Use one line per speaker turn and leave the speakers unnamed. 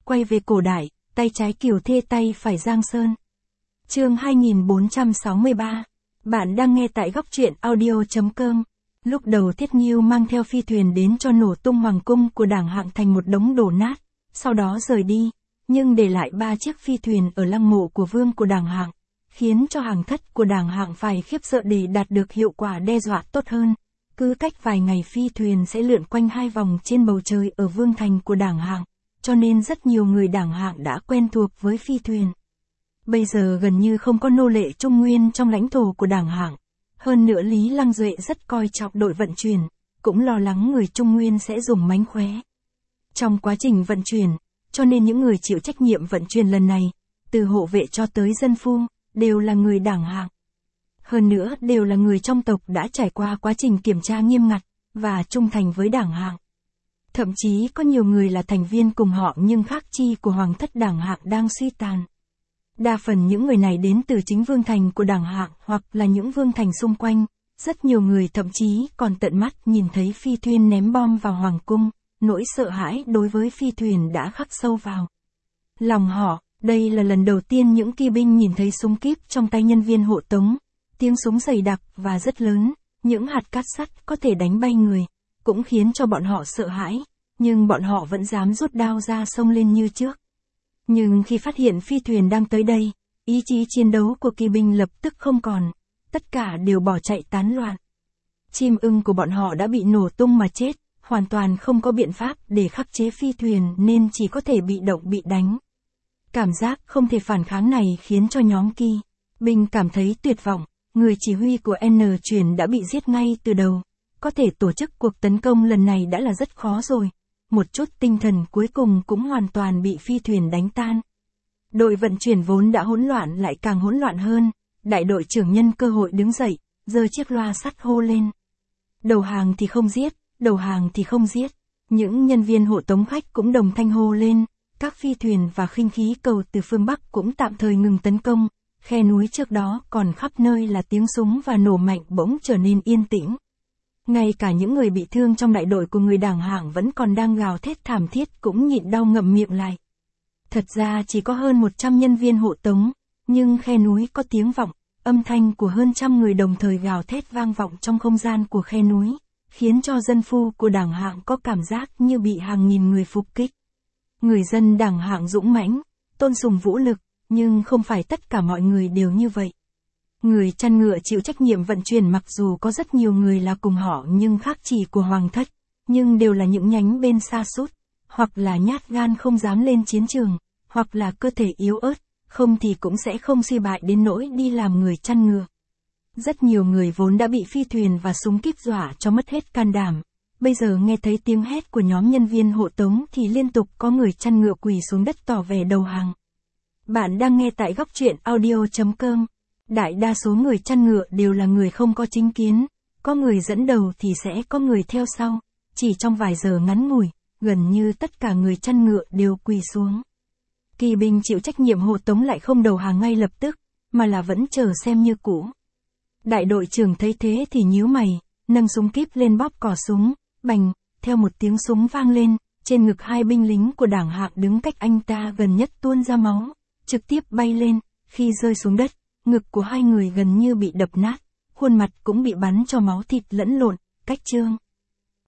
quay về cổ đại, tay trái Kiều Thê tay phải Giang Sơn. Chương 2463. Bạn đang nghe tại góc truyện audio.com. Lúc đầu Thiết Nghiêu mang theo phi thuyền đến cho nổ tung hoàng cung của Đảng Hạng thành một đống đổ nát, sau đó rời đi, nhưng để lại 3 chiếc phi thuyền ở lăng mộ của vương của Đảng Hạng, khiến cho hàng thất của Đảng Hạng phải khiếp sợ để đạt được hiệu quả đe dọa tốt hơn. Cứ cách vài ngày phi thuyền sẽ lượn quanh 2 vòng trên bầu trời ở vương thành của Đảng Hạng, cho nên rất nhiều người Đảng Hạng đã quen thuộc với phi thuyền. Bây giờ gần như không có nô lệ Trung Nguyên trong lãnh thổ của Đảng Hạng. Hơn nữa Lý Lăng Duệ rất coi trọng đội vận chuyển, cũng lo lắng người Trung Nguyên sẽ dùng mánh khóe trong quá trình vận chuyển, cho nên những người chịu trách nhiệm vận chuyển lần này, từ hộ vệ cho tới dân phu, đều là người Đảng Hạng. Hơn nữa đều là người trong tộc đã trải qua quá trình kiểm tra nghiêm ngặt, và trung thành với Đảng Hạng. Thậm chí có nhiều người là thành viên cùng họ nhưng khác chi của hoàng thất Đảng Hạng đang suy tàn. Đa phần những người này đến từ chính vương thành của Đảng Hạng hoặc là những vương thành xung quanh, rất nhiều người thậm chí còn tận mắt nhìn thấy phi thuyền ném bom vào hoàng cung, nỗi sợ hãi đối với phi thuyền đã khắc sâu vào lòng họ. Đây là lần đầu tiên những kỵ binh nhìn thấy súng kíp trong tay nhân viên hộ tống, tiếng súng dày đặc và rất lớn, những hạt cát sắt có thể đánh bay người, cũng khiến cho bọn họ sợ hãi, nhưng bọn họ vẫn dám rút đao ra xông lên như trước. Nhưng khi phát hiện phi thuyền đang tới đây, ý chí chiến đấu của kỵ binh lập tức không còn, tất cả đều bỏ chạy tán loạn. Chim ưng của bọn họ đã bị nổ tung mà chết, hoàn toàn không có biện pháp để khắc chế phi thuyền nên chỉ có thể bị động bị đánh. Cảm giác không thể phản kháng này khiến cho nhóm kỵ binh cảm thấy tuyệt vọng, người chỉ huy của N truyền đã bị giết ngay từ đầu. Có thể tổ chức cuộc tấn công lần này đã là rất khó rồi. Một chút tinh thần cuối cùng cũng hoàn toàn bị phi thuyền đánh tan. Đội vận chuyển vốn đã hỗn loạn lại càng hỗn loạn hơn, đại đội trưởng nhân cơ hội đứng dậy, giơ chiếc loa sắt hô lên. Đầu hàng thì không giết, đầu hàng thì không giết. Những nhân viên hộ tống khách cũng đồng thanh hô lên, các phi thuyền và khinh khí cầu từ phương Bắc cũng tạm thời ngừng tấn công, khe núi trước đó còn khắp nơi là tiếng súng và nổ mạnh bỗng trở nên yên tĩnh. Ngay cả những người bị thương trong đại đội của người Đảng Hạng vẫn còn đang gào thét thảm thiết cũng nhịn đau ngậm miệng lại. Thật ra chỉ có hơn 100 nhân viên hộ tống, nhưng khe núi có tiếng vọng, âm thanh của hơn trăm người đồng thời gào thét vang vọng trong không gian của khe núi, khiến cho dân phu của Đảng Hạng có cảm giác như bị hàng nghìn người phục kích. Người dân Đảng Hạng dũng mãnh, tôn sùng vũ lực, nhưng không phải tất cả mọi người đều như vậy. Người chăn ngựa chịu trách nhiệm vận chuyển mặc dù có rất nhiều người là cùng họ nhưng khác chỉ của hoàng thất, nhưng đều là những nhánh bên sa sút, hoặc là nhát gan không dám lên chiến trường, hoặc là cơ thể yếu ớt, không thì cũng sẽ không suy bại đến nỗi đi làm người chăn ngựa. Rất nhiều người vốn đã bị phi thuyền và súng kíp dọa cho mất hết can đảm, bây giờ nghe thấy tiếng hét của nhóm nhân viên hộ tống thì liên tục có người chăn ngựa quỳ xuống đất tỏ vẻ đầu hàng. Bạn đang nghe tại góc truyện audio.com. Đại đa số người chăn ngựa đều là người không có chính kiến, có người dẫn đầu thì sẽ có người theo sau, chỉ trong vài giờ ngắn ngủi, gần như tất cả người chăn ngựa đều quỳ xuống. Kỵ binh chịu trách nhiệm hộ tống lại không đầu hàng ngay lập tức, mà là vẫn chờ xem như cũ. Đại đội trưởng thấy thế thì nhíu mày, nâng súng kíp lên bóp cò súng, bành, theo một tiếng súng vang lên, trên ngực 2 binh lính của Đảng Hạng đứng cách anh ta gần nhất tuôn ra máu, trực tiếp bay lên, khi rơi xuống đất. Ngực của 2 người gần như bị đập nát, khuôn mặt cũng bị bắn cho máu thịt lẫn lộn, cách trương.